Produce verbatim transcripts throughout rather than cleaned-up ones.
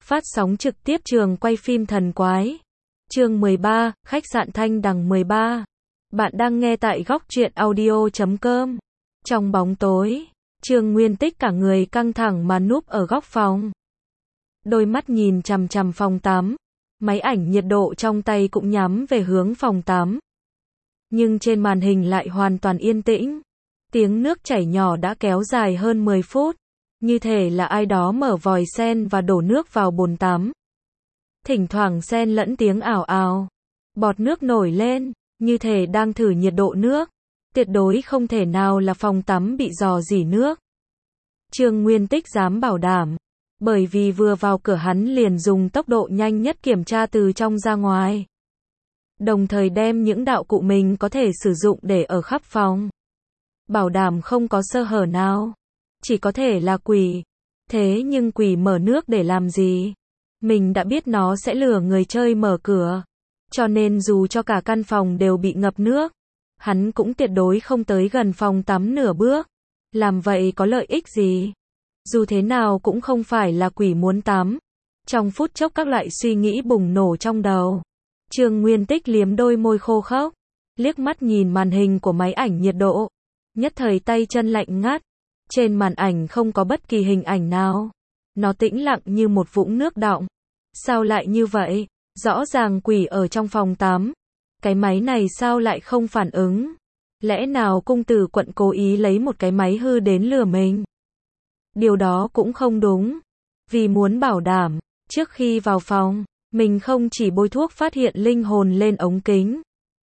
Phát sóng trực tiếp trường quay phim thần quái. Chương mười ba, khách sạn Thanh Đằng mười ba. Bạn đang nghe tại góc truyện audio chấm com. Trong bóng tối, Trương Nguyên Tích cả người căng thẳng mà núp ở góc phòng. Đôi mắt nhìn chằm chằm phòng tắm. Máy ảnh nhiệt độ trong tay cũng nhắm về hướng phòng tắm. Nhưng trên màn hình lại hoàn toàn yên tĩnh. Tiếng nước chảy nhỏ đã kéo dài hơn mười phút. Như thể là ai đó mở vòi sen và đổ nước vào bồn tắm. Thỉnh thoảng xen lẫn tiếng ào ào. Bọt nước nổi lên, như thể đang thử nhiệt độ nước. Tuyệt đối không thể nào là phòng tắm bị rò rỉ nước. Trương Nguyên Tích dám bảo đảm. Bởi vì vừa vào cửa hắn liền dùng tốc độ nhanh nhất kiểm tra từ trong ra ngoài. Đồng thời đem những đạo cụ mình có thể sử dụng để ở khắp phòng. Bảo đảm không có sơ hở nào. Chỉ có thể là quỷ. Thế nhưng quỷ mở nước để làm gì? Mình đã biết nó sẽ lừa người chơi mở cửa. Cho nên dù cho cả căn phòng đều bị ngập nước, hắn cũng tuyệt đối không tới gần phòng tắm nửa bước. Làm vậy có lợi ích gì? Dù thế nào cũng không phải là quỷ muốn tắm. Trong phút chốc các loại suy nghĩ bùng nổ trong đầu. Trương Nguyên Tích liếm đôi môi khô khốc, liếc mắt nhìn màn hình của máy ảnh nhiệt độ. Nhất thời tay chân lạnh ngắt. Trên màn ảnh không có bất kỳ hình ảnh nào. Nó tĩnh lặng như một vũng nước đọng. Sao lại như vậy? Rõ ràng quỷ ở trong phòng tắm. Cái máy này sao lại không phản ứng? Lẽ nào cung tử quận cố ý lấy một cái máy hư đến lừa mình? Điều đó cũng không đúng. Vì muốn bảo đảm, trước khi vào phòng, mình không chỉ bôi thuốc phát hiện linh hồn lên ống kính,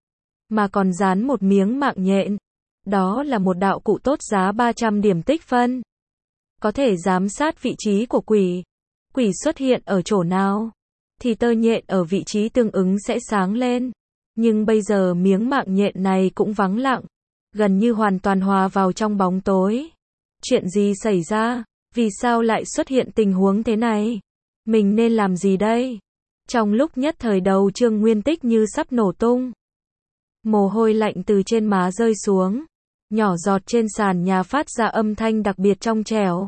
mà còn dán một miếng mạng nhện. Đó là một đạo cụ tốt giá ba trăm điểm tích phân. Có thể giám sát vị trí của quỷ. Quỷ xuất hiện ở chỗ nào, thì tơ nhện ở vị trí tương ứng sẽ sáng lên. Nhưng bây giờ miếng mạng nhện này cũng vắng lặng. Gần như hoàn toàn hòa vào trong bóng tối. Chuyện gì xảy ra? Vì sao lại xuất hiện tình huống thế này? Mình nên làm gì đây? Trong lúc nhất thời đầu Trương Nguyên Tích như sắp nổ tung. Mồ hôi lạnh từ trên má rơi xuống. Nhỏ giọt trên sàn nhà phát ra âm thanh đặc biệt trong trẻo.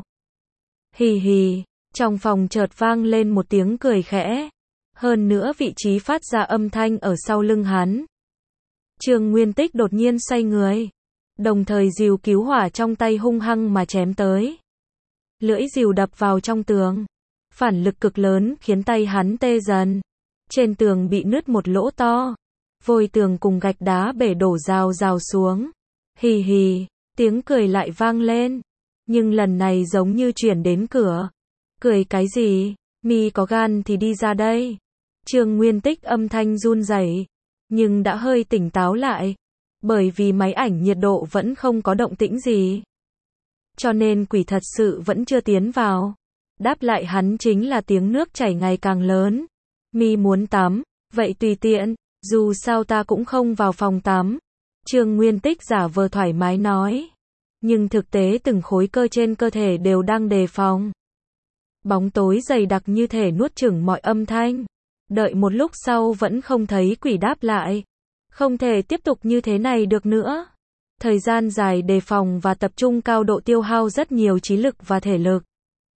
Hì hì, trong phòng chợt vang lên một tiếng cười khẽ. Hơn nữa vị trí phát ra âm thanh ở sau lưng hắn. Trương Nguyên Tích đột nhiên xoay người. Đồng thời rìu cứu hỏa trong tay hung hăng mà chém tới. Lưỡi rìu đập vào trong tường. Phản lực cực lớn khiến tay hắn tê dần. Trên tường bị nứt một lỗ to. Vôi tường cùng gạch đá bể đổ rào rào xuống. Hì hì, tiếng cười lại vang lên. Nhưng lần này giống như chuyển đến cửa. Cười cái gì? Mi có gan thì đi ra đây. Trương Nguyên Tích âm thanh run rẩy, nhưng đã hơi tỉnh táo lại. Bởi vì máy ảnh nhiệt độ vẫn không có động tĩnh gì. Cho nên quỷ thật sự vẫn chưa tiến vào. Đáp lại hắn chính là tiếng nước chảy ngày càng lớn. Mi muốn tắm, vậy tùy tiện, dù sao ta cũng không vào phòng tắm. Trương Nguyên Tích giả vờ thoải mái nói. Nhưng thực tế từng khối cơ trên cơ thể đều đang đề phòng. Bóng tối dày đặc như thể nuốt chửng mọi âm thanh. Đợi một lúc sau vẫn không thấy quỷ đáp lại. Không thể tiếp tục như thế này được nữa. Thời gian dài đề phòng và tập trung cao độ tiêu hao rất nhiều trí lực và thể lực.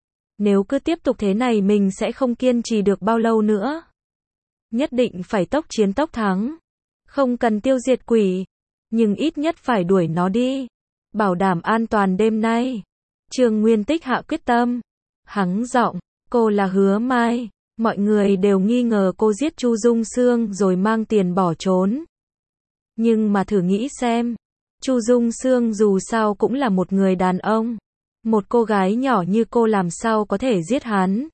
Nếu cứ tiếp tục thế này mình sẽ không kiên trì được bao lâu nữa. Nhất định phải tốc chiến tốc thắng. Không cần tiêu diệt quỷ, nhưng ít nhất phải đuổi nó đi. Bảo đảm an toàn đêm nay. Trương Nguyên Tích hạ quyết tâm. Hắng giọng, cô là Hứa Mai. Mọi người đều nghi ngờ cô giết Chu Dung Sương rồi mang tiền bỏ trốn. Nhưng mà thử nghĩ xem. Chu Dung Sương dù sao cũng là một người đàn ông. Một cô gái nhỏ như cô làm sao có thể giết hắn.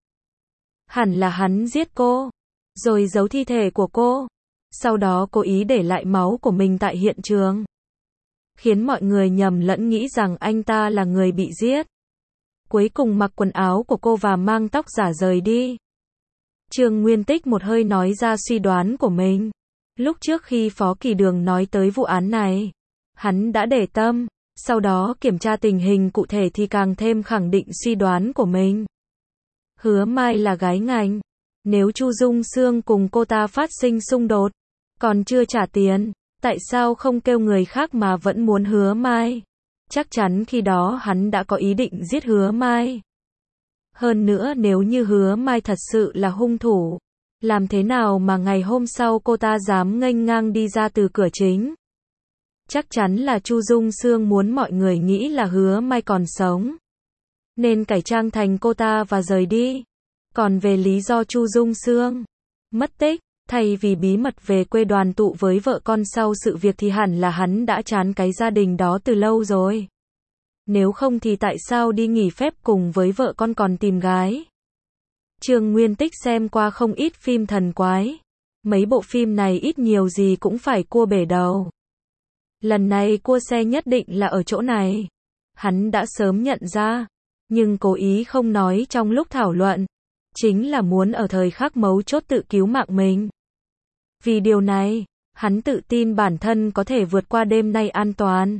Hẳn là hắn giết cô. Rồi giấu thi thể của cô. Sau đó cố ý để lại máu của mình tại hiện trường. Khiến mọi người nhầm lẫn nghĩ rằng anh ta là người bị giết. Cuối cùng mặc quần áo của cô và mang tóc giả rời đi. Trương Nguyên Tích một hơi nói ra suy đoán của mình. Lúc trước khi Phó Kỳ Đường nói tới vụ án này, hắn đã để tâm. Sau đó kiểm tra tình hình cụ thể thì càng thêm khẳng định suy đoán của mình. Hứa Mai là gái ngành. Nếu Chu Dung Sương cùng cô ta phát sinh xung đột, còn chưa trả tiền, tại sao không kêu người khác mà vẫn muốn Hứa Mai? Chắc chắn khi đó hắn đã có ý định giết Hứa Mai. Hơn nữa nếu như Hứa Mai thật sự là hung thủ, làm thế nào mà ngày hôm sau cô ta dám nghênh ngang đi ra từ cửa chính? Chắc chắn là Chu Dung Sương muốn mọi người nghĩ là Hứa Mai còn sống, nên cải trang thành cô ta và rời đi. Còn về lý do Chu Dung Sương mất tích, thay vì bí mật về quê đoàn tụ với vợ con sau sự việc thì hẳn là hắn đã chán cái gia đình đó từ lâu rồi. Nếu không thì tại sao đi nghỉ phép cùng với vợ con còn tìm gái? Trương Nguyên Tích xem qua không ít phim thần quái. Mấy bộ phim này ít nhiều gì cũng phải cua bể đầu. Lần này cua xe nhất định là ở chỗ này. Hắn đã sớm nhận ra, nhưng cố ý không nói trong lúc thảo luận. Chính là muốn ở thời khắc mấu chốt tự cứu mạng mình. Vì điều này, hắn tự tin bản thân có thể vượt qua đêm nay an toàn.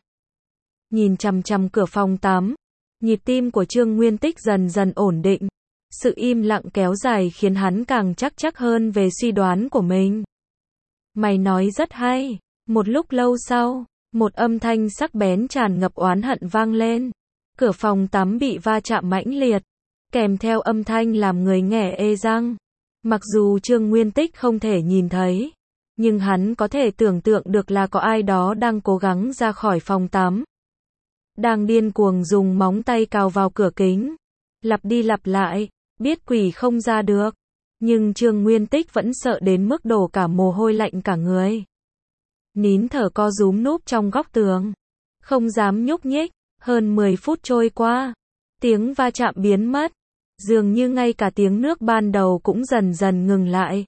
Nhìn chằm chằm cửa phòng tắm, nhịp tim của Trương Nguyên Tích dần dần ổn định. Sự im lặng kéo dài khiến hắn càng chắc chắc hơn về suy đoán của mình. Mày nói rất hay. Một lúc lâu sau, một âm thanh sắc bén tràn ngập oán hận vang lên. Cửa phòng tắm bị va chạm mãnh liệt, kèm theo âm thanh làm người nghe ê răng. Mặc dù Trương Nguyên Tích không thể nhìn thấy, nhưng hắn có thể tưởng tượng được là có ai đó đang cố gắng ra khỏi phòng tắm. Đang điên cuồng dùng móng tay cào vào cửa kính. Lặp đi lặp lại, biết quỷ không ra được. Nhưng Trương Nguyên Tích vẫn sợ đến mức đổ cả mồ hôi lạnh cả người. Nín thở co rúm núp trong góc tường. Không dám nhúc nhích. Hơn mười phút trôi qua. Tiếng va chạm biến mất. Dường như ngay cả tiếng nước ban đầu cũng dần dần ngừng lại.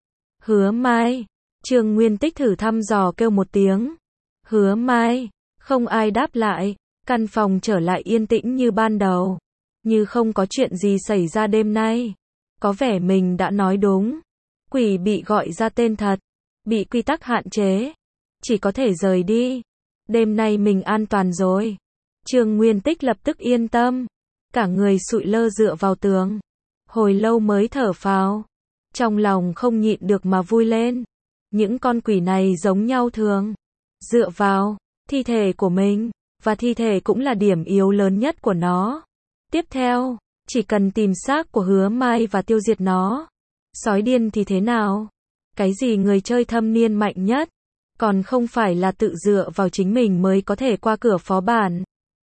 Hứa Mai. Trương Nguyên Tích thử thăm dò kêu một tiếng. Hứa Mai. Không ai đáp lại. Căn phòng trở lại yên tĩnh như ban đầu. Như không có chuyện gì xảy ra đêm nay. Có vẻ mình đã nói đúng. Quỷ bị gọi ra tên thật. Bị quy tắc hạn chế. Chỉ có thể rời đi. Đêm nay mình an toàn rồi. Trương Nguyên Tích lập tức yên tâm. Cả người sụi lơ dựa vào tường. Hồi lâu mới thở phào. Trong lòng không nhịn được mà vui lên. Những con quỷ này giống nhau thường. Dựa vào thi thể của mình. Và thi thể cũng là điểm yếu lớn nhất của nó. Tiếp theo, chỉ cần tìm xác của Hứa Mai và tiêu diệt nó. Sói điên thì thế nào? Cái gì người chơi thâm niên mạnh nhất? Còn không phải là tự dựa vào chính mình mới có thể qua cửa phó bản.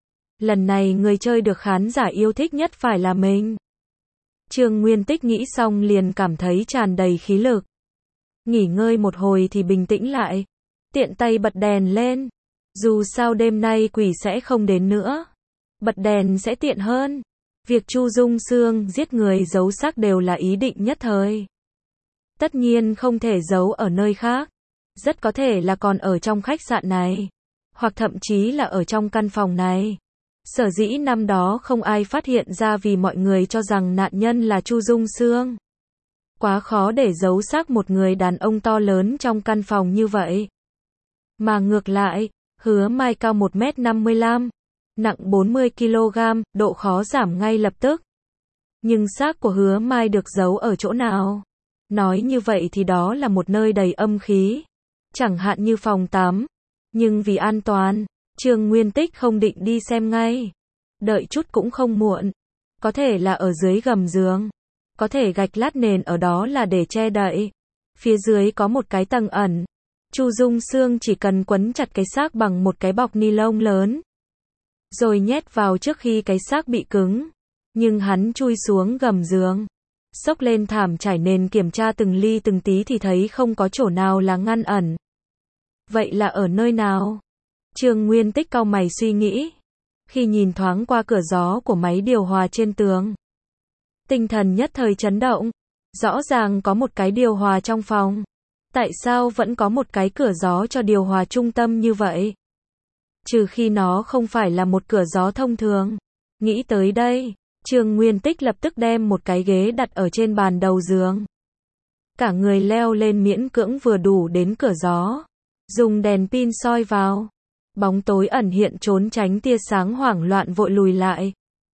Lần này người chơi được khán giả yêu thích nhất phải là mình. Trương Nguyên Tích nghĩ xong liền cảm thấy tràn đầy khí lực. Nghỉ ngơi một hồi thì bình tĩnh lại. Tiện tay bật đèn lên. Dù sao đêm nay quỷ sẽ không đến nữa. Bật đèn sẽ tiện hơn. Việc Chu Dung Sương giết người giấu xác đều là ý định nhất thời. Tất nhiên không thể giấu ở nơi khác. Rất có thể là còn ở trong khách sạn này. Hoặc thậm chí là ở trong căn phòng này. Sở dĩ năm đó không ai phát hiện ra vì mọi người cho rằng nạn nhân là Chu Dung Sương. Quá khó để giấu xác một người đàn ông to lớn trong căn phòng như vậy. Mà ngược lại, Hứa Mai cao một mét năm mươi lăm, nặng bốn mươi ki lô gam, độ khó giảm ngay lập tức. Nhưng xác của Hứa Mai được giấu ở chỗ nào? Nói như vậy thì đó là một nơi đầy âm khí. Chẳng hạn như phòng tắm. Nhưng vì an toàn, Trương Nguyên Tích không định đi xem ngay. Đợi chút cũng không muộn. Có thể là ở dưới gầm giường. Có thể gạch lát nền ở đó là để che đậy. Phía dưới có một cái tầng ẩn. Chu Dung Sương chỉ cần quấn chặt cái xác bằng một cái bọc ni lông lớn. Rồi nhét vào trước khi cái xác bị cứng. Nhưng hắn chui xuống gầm giường. Xốc lên thảm trải nền kiểm tra từng ly từng tí thì thấy không có chỗ nào là ngăn ẩn. Vậy là ở nơi nào? Trương Nguyên Tích cau mày suy nghĩ. Khi nhìn thoáng qua cửa gió của máy điều hòa trên tường. Tinh thần nhất thời chấn động. Rõ ràng có một cái điều hòa trong phòng. Tại sao vẫn có một cái cửa gió cho điều hòa trung tâm như vậy? Trừ khi nó không phải là một cửa gió thông thường. Nghĩ tới đây, Trương Nguyên Tích lập tức đem một cái ghế đặt ở trên bàn đầu giường. Cả người leo lên miễn cưỡng vừa đủ đến cửa gió. Dùng đèn pin soi vào. Bóng tối ẩn hiện trốn tránh tia sáng hoảng loạn vội lùi lại.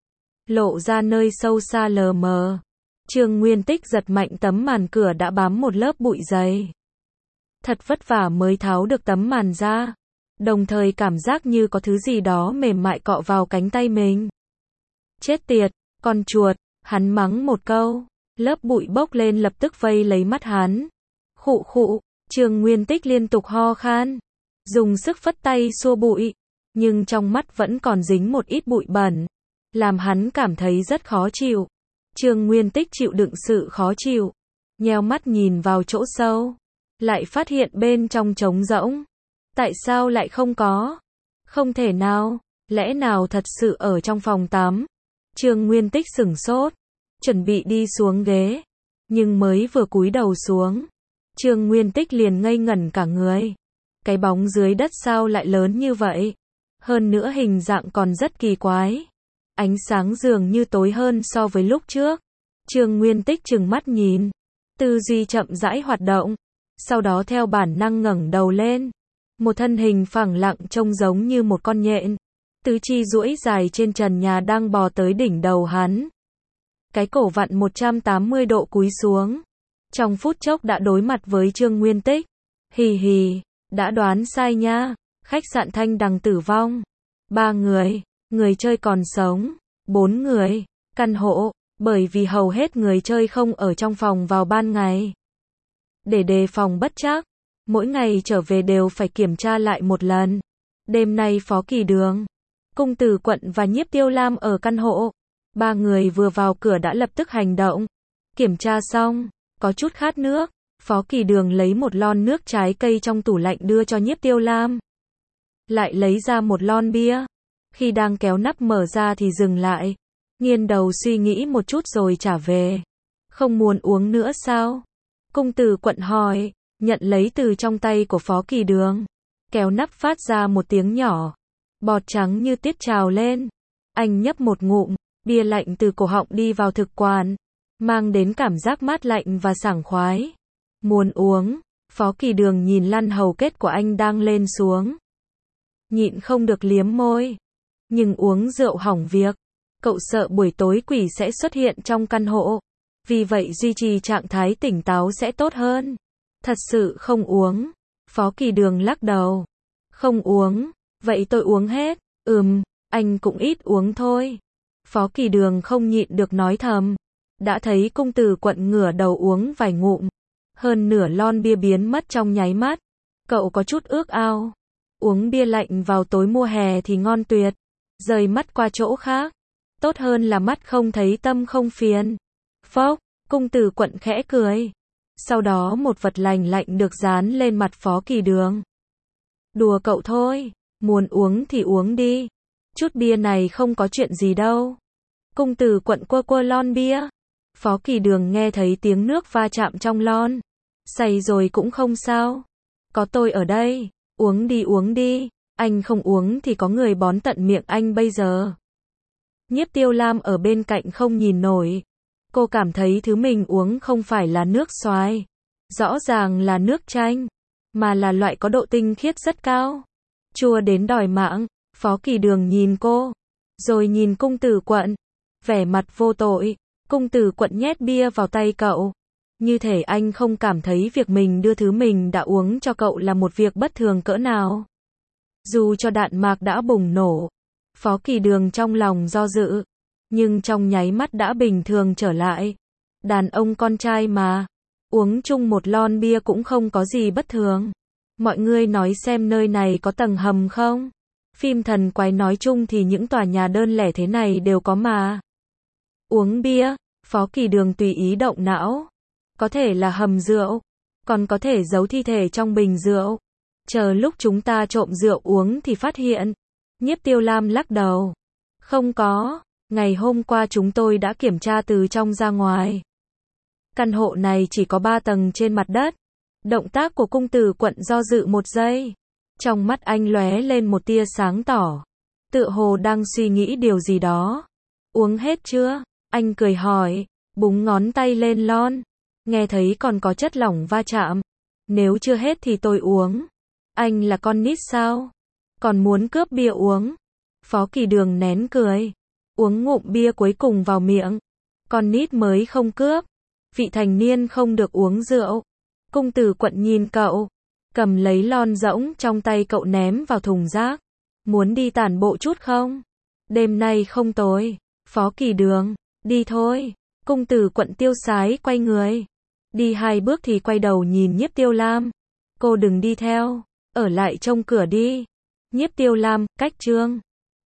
Lộ ra nơi sâu xa lờ mờ. Trương Nguyên Tích giật mạnh tấm màn cửa đã bám một lớp bụi dày. Thật vất vả mới tháo được tấm màn ra. Đồng thời cảm giác như có thứ gì đó mềm mại cọ vào cánh tay mình. Chết tiệt, con chuột, Hắn mắng một câu, lớp bụi bốc lên lập tức vây lấy mắt hắn. Khụ khụ, Trương Nguyên Tích liên tục ho khan, dùng sức phất tay xua bụi, nhưng trong mắt vẫn còn dính một ít bụi bẩn, làm hắn cảm thấy rất khó chịu. Trương Nguyên Tích chịu đựng sự khó chịu, nheo mắt nhìn vào chỗ sâu, lại phát hiện bên trong trống rỗng. Tại sao lại không có? Không thể nào, lẽ nào thật sự ở trong phòng tắm? Trương Nguyên Tích sửng sốt, chuẩn bị đi xuống ghế, nhưng mới vừa cúi đầu xuống, Trương Nguyên Tích liền ngây ngẩn cả người. Cái bóng dưới đất sao lại lớn như vậy? Hơn nữa hình dạng còn rất kỳ quái. Ánh sáng dường như tối hơn so với lúc trước. Trương Nguyên Tích trừng mắt nhìn, tư duy chậm rãi hoạt động, sau đó theo bản năng ngẩng đầu lên. Một thân hình phẳng lặng trông giống như một con nhện, tứ chi duỗi dài trên trần nhà đang bò tới đỉnh đầu hắn. Cái cổ vặn một trăm tám mươi độ cúi xuống. Trong phút chốc đã đối mặt với Trương Nguyên Tích. Hì hì, đã đoán sai nha. Khách sạn Thanh Đằng tử vong. Ba người, người chơi còn sống. Bốn người, căn hộ, bởi vì hầu hết người chơi không ở trong phòng vào ban ngày. Để đề phòng bất trắc, mỗi ngày trở về đều phải kiểm tra lại một lần. Đêm nay Phó Kỳ Đường, Cung Tử Quận và Nhiếp Tiêu Lam ở căn hộ. Ba người vừa vào cửa đã lập tức hành động. Kiểm tra xong, có chút khát nước, Phó Kỳ Đường lấy một lon nước trái cây trong tủ lạnh đưa cho Nhiếp Tiêu Lam. Lại lấy ra một lon bia. Khi đang kéo nắp mở ra thì dừng lại, nghiêng đầu suy nghĩ một chút rồi trả về. Không muốn uống nữa sao? Cung Tử Quận hỏi, nhận lấy từ trong tay của Phó Kỳ Đường. Kéo nắp phát ra một tiếng nhỏ, bọt trắng như tiết trào lên. Anh nhấp một ngụm, bia lạnh từ cổ họng đi vào thực quản, mang đến cảm giác mát lạnh và sảng khoái. Muốn uống, Phó Kỳ Đường nhìn lăn hầu kết của anh đang lên xuống. Nhịn không được liếm môi. Nhưng uống rượu hỏng việc. Cậu sợ buổi tối quỷ sẽ xuất hiện trong căn hộ. Vì vậy duy trì trạng thái tỉnh táo sẽ tốt hơn. Thật sự không uống. Phó Kỳ Đường lắc đầu. Không uống. Vậy tôi uống hết. Ừm, anh cũng ít uống thôi. Phó Kỳ Đường không nhịn được nói thầm. Đã thấy Cung Tử Quận ngửa đầu uống vài ngụm. Hơn nửa lon bia biến mất trong nháy mắt. Cậu có chút ước ao. Uống bia lạnh vào tối mùa hè thì ngon tuyệt. Rời mắt qua chỗ khác. Tốt hơn là mắt không thấy tâm không phiền. Phốc, Cung Tử Quận khẽ cười. Sau đó một vật lành lạnh được dán lên mặt Phó Kỳ Đường. Đùa cậu thôi, muốn uống thì uống đi. Chút bia này không có chuyện gì đâu. Cung Tử Quận quơ quơ lon bia. Phó Kỳ Đường nghe thấy tiếng nước va chạm trong lon. Say rồi cũng không sao. Có tôi ở đây, uống đi uống đi. Anh không uống thì có người bón tận miệng anh bây giờ. Nhiếp Tiêu Lam ở bên cạnh không nhìn nổi. Cô cảm thấy thứ mình uống không phải là nước xoài. Rõ ràng là nước chanh. Mà là loại có độ tinh khiết rất cao. Chua đến đòi mạng. Phó Kỳ Đường nhìn cô. Rồi nhìn Cung Tử Quận. Vẻ mặt vô tội. Cung Tử Quận nhét bia vào tay cậu. Như thể anh không cảm thấy việc mình đưa thứ mình đã uống cho cậu là một việc bất thường cỡ nào. Dù cho đạn mạc đã bùng nổ. Phó Kỳ Đường trong lòng do dự. Nhưng trong nháy mắt đã bình thường trở lại. Đàn ông con trai mà. Uống chung một lon bia cũng không có gì bất thường. Mọi người nói xem nơi này có tầng hầm không? Phim thần quái nói chung thì những tòa nhà đơn lẻ thế này đều có mà. Uống bia, Phó Kỳ Đường tùy ý động não. Có thể là hầm rượu. Còn có thể giấu thi thể trong bình rượu. Chờ lúc chúng ta trộm rượu uống thì phát hiện. Nhiếp Tiêu Lam lắc đầu. Không có. Ngày hôm qua chúng tôi đã kiểm tra từ trong ra ngoài. Căn hộ này chỉ có ba tầng trên mặt đất. Động tác của Cung Tử Quận do dự một giây. Trong mắt anh lóe lên một tia sáng tỏ. Tựa hồ đang suy nghĩ điều gì đó. Uống hết chưa? Anh cười hỏi. Búng ngón tay lên lon. Nghe thấy còn có chất lỏng va chạm. Nếu chưa hết thì tôi uống. Anh là con nít sao? Còn muốn cướp bia uống? Phó Kỳ Đường nén cười. Uống ngụm bia cuối cùng vào miệng. Con nít mới không cướp. Vị thành niên không được uống rượu. Cung Tử Quận nhìn cậu. Cầm lấy lon rỗng trong tay cậu ném vào thùng rác. Muốn đi tản bộ chút không? Đêm nay không tối. Phó Kỳ Đường. Đi thôi. Cung tử Quận Tiêu Sái quay người. Đi hai bước thì quay đầu nhìn Nhiếp Tiêu Lam. Cô đừng đi theo. Ở lại trông cửa đi. Nhiếp Tiêu Lam, cách Trương